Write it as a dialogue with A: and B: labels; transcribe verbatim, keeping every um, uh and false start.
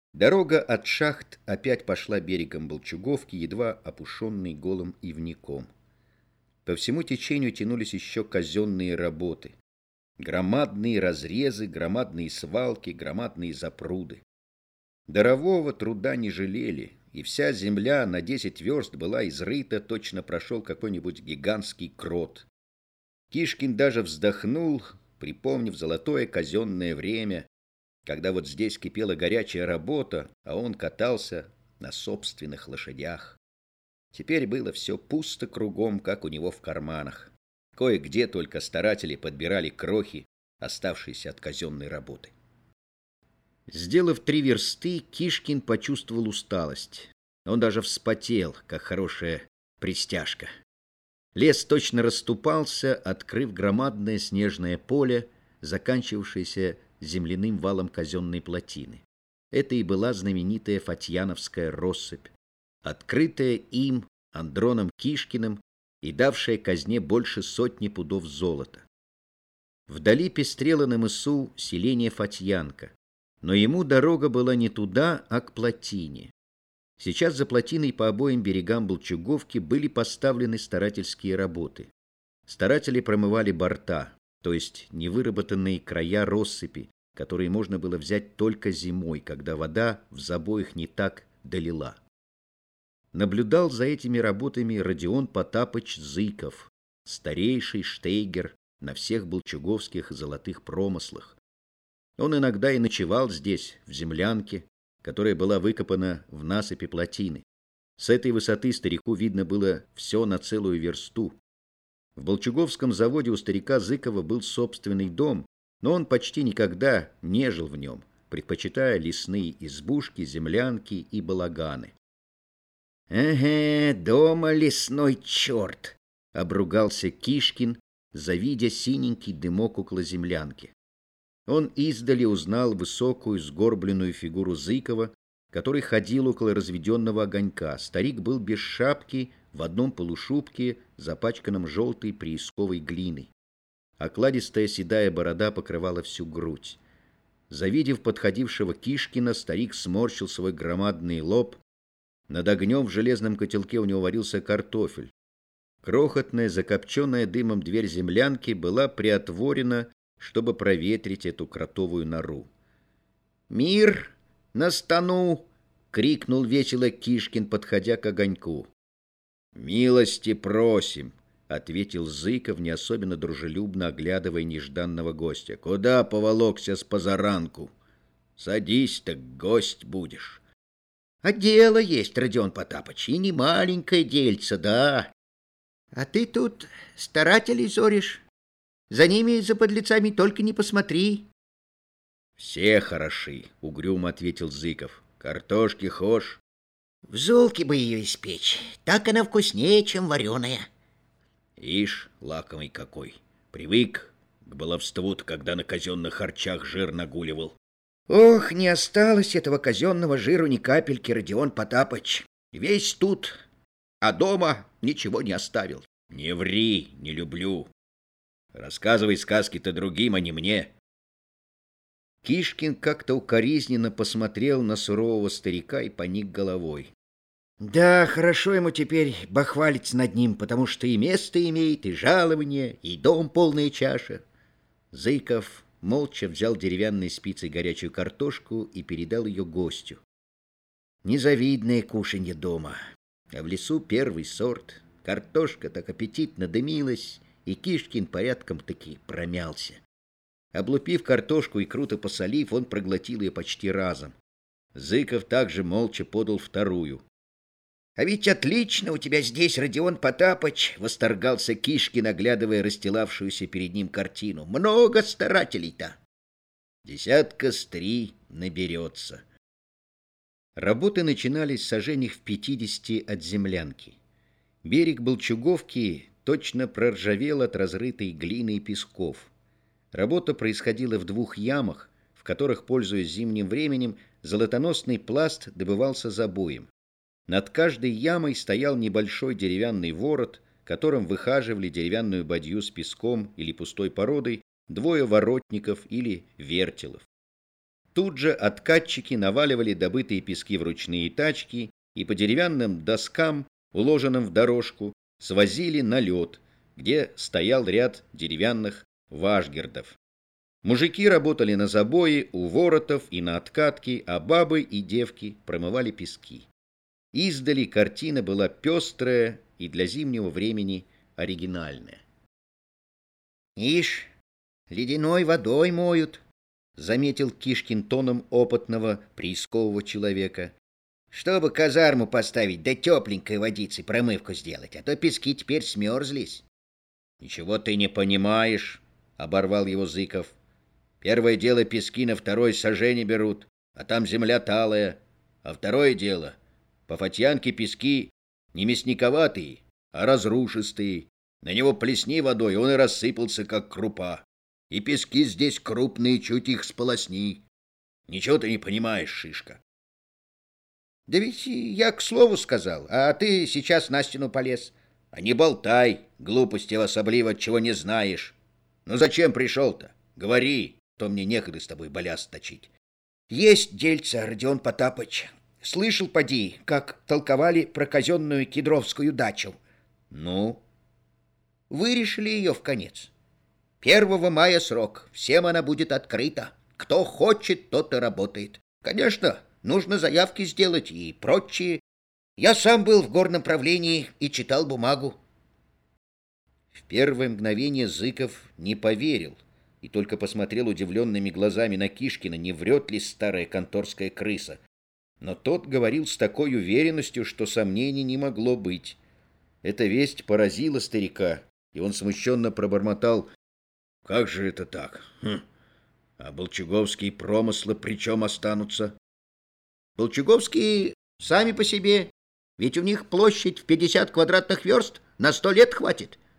A: Дорога от шахт опять пошла берегом Болчуговки, едва опушенной голым ивняком. По всему течению тянулись еще казенные работы. Громадные разрезы, громадные свалки, громадные запруды. Дарового труда не жалели, и вся земля на десять верст была изрыта, точно прошел какой-нибудь гигантский крот. Кишкин даже вздохнул, припомнив золотое казенное время, когда вот здесь кипела горячая работа, а он катался на собственных лошадях. Теперь было все пусто кругом, как у него в карманах. Кое-где только старатели подбирали крохи, оставшиеся от казенной работы. Сделав три версты, Кишкин почувствовал усталость. Он даже вспотел, как хорошая пристяжка. Лес точно расступался, открыв громадное снежное поле, заканчивавшееся земляным валом казенной плотины. Это и была знаменитая Фатьяновская россыпь, открытая им, Андроном Кишкиным, и давшая казне больше сотни пудов золота. Вдали пестрело на мысу селение Фатьянка, но ему дорога была не туда, а к плотине. Сейчас за плотиной по обоим берегам Болчуговки были поставлены старательские работы. Старатели промывали борта, то есть невыработанные края россыпи, которые можно было взять только зимой, когда вода в забоях не так долила. Наблюдал за этими работами Родион Потапыч Зыков, старейший штейгер на всех болчуговских золотых промыслах. Он иногда и ночевал здесь, в землянке, которая была выкопана в насыпи плотины. С этой высоты старику видно было все на целую версту. В Болчуговском заводе у старика Зыкова был собственный дом, но он почти никогда не жил в нем, предпочитая лесные избушки, землянки и балаганы. «Эге, дома лесной черт!» — обругался Кишкин, завидя синенький дымок около землянки. Он издали узнал высокую сгорбленную фигуру Зыкова, который ходил около разведенного огонька. Старик был без шапки, в одном полушубке, запачканном желтой приисковой глиной. Окладистая седая борода покрывала всю грудь. Завидев подходившего Кишкина, старик сморщил свой громадный лоб. Над огнем в железном котелке у него варился картофель. Крохотная, закопченная дымом дверь землянки была приотворена, чтобы проветрить эту кротовую нору. «Мир на стану!» — крикнул весело Кишкин, подходя к огоньку. «Милости просим!» — ответил Зыков, не особенно дружелюбно оглядывая нежданного гостя. «Куда поволокся с позаранку? Садись, так гость будешь». «А дело есть, Родион Потапыч, и не маленькое дельце, да. А ты тут старателей зоришь. За ними, за подлецами, только не посмотри». «Все хороши», — угрюмо ответил Зыков. «Картошки хошь?»
B: «В золке бы ее испечь, так она вкуснее, чем вареная».
A: «Ишь, лакомый какой! Привык к баловству-то, когда на казенных харчах жир нагуливал».
B: «Ох, не осталось этого казенного жиру ни капельки, Родион Потапыч. Весь тут, а дома ничего не оставил».
A: «Не ври, не люблю. Рассказывай сказки-то другим, а не мне». Кишкин как-то укоризненно посмотрел на сурового старика и поник головой.
B: «Да, хорошо ему теперь бахвалиться над ним, потому что и место имеет, и жалование, и дом полная чаша».
A: Зыков молча взял деревянной спицей горячую картошку и передал ее гостю.
B: Незавидное кушанье дома,
A: а в лесу первый сорт. Картошка так аппетитно дымилась, и Кишкин порядком-таки промялся. Облупив картошку и круто посолив, он проглотил ее почти разом. Зыков также молча подал вторую.
B: «А ведь отлично у тебя здесь, Родион Потапыч!» — восторгался Кишкин, оглядывая расстилавшуюся перед ним картину. «Много старателей-то!»
A: «Десятка с три наберется». Работы начинались саженях в пятидесяти от землянки. Берег Болчуговки точно проржавел от разрытой глины и песков. Работа происходила в двух ямах, в которых, пользуясь зимним временем, золотоносный пласт добывался забоем. Над каждой ямой стоял небольшой деревянный ворот, которым выхаживали деревянную бадью с песком или пустой породой двое воротников или вертелов. тут же откатчики наваливали добытые пески в ручные тачки и по деревянным доскам, уложенным в дорожку, свозили на лед, где стоял ряд деревянных вашгердов. Мужики работали на забое, у воротов и на откатке, а бабы и девки промывали пески. Издали картина была пестрая и для зимнего времени оригинальная.
B: «Ишь, ледяной водой моют», — заметил Кишкин тоном опытного приискового человека. «Чтобы казарму поставить, да тепленькой водицей промывку сделать, а то пески теперь смерзлись».
A: «Ничего ты не понимаешь», — оборвал его Зыков. «Первое дело пески на второе сажени берут, а там земля талая. А второе дело — по Фатьянке пески не мясниковатые, а разрушистые. На него плесни водой, он и рассыпался, как крупа. И пески здесь крупные, чуть их сполосни. Ничего ты не понимаешь, шишка».
B: «Да ведь я к слову сказал, а ты сейчас на стену полез».
A: «А не болтай, глупости особливо, чего не знаешь. Ну зачем пришел-то? Говори, то мне некогда с тобой баляс точить».
B: «Есть дельца, Родион Потапыч. Слышал, поди, как толковали про казенную кедровскую дачу».
A: «Ну?»
B: «Вырешили ее в конец. Первого мая срок, всем она будет открыта. Кто хочет, тот и работает. Конечно, нужно заявки сделать и прочие. Я сам был в горном правлении и читал бумагу».
A: В первое мгновение Зыков не поверил и только посмотрел удивленными глазами на Кишкина, не врет ли старая конторская крыса. Но тот говорил с такой уверенностью, что сомнений не могло быть. Эта весть поразила старика, и он смущенно пробормотал: «Как же это так? Хм. А болчуговские промыслы при чем останутся?»
B: «Болчуговские сами по себе. Ведь у них площадь в пятьдесят квадратных верст, на сто лет хватит.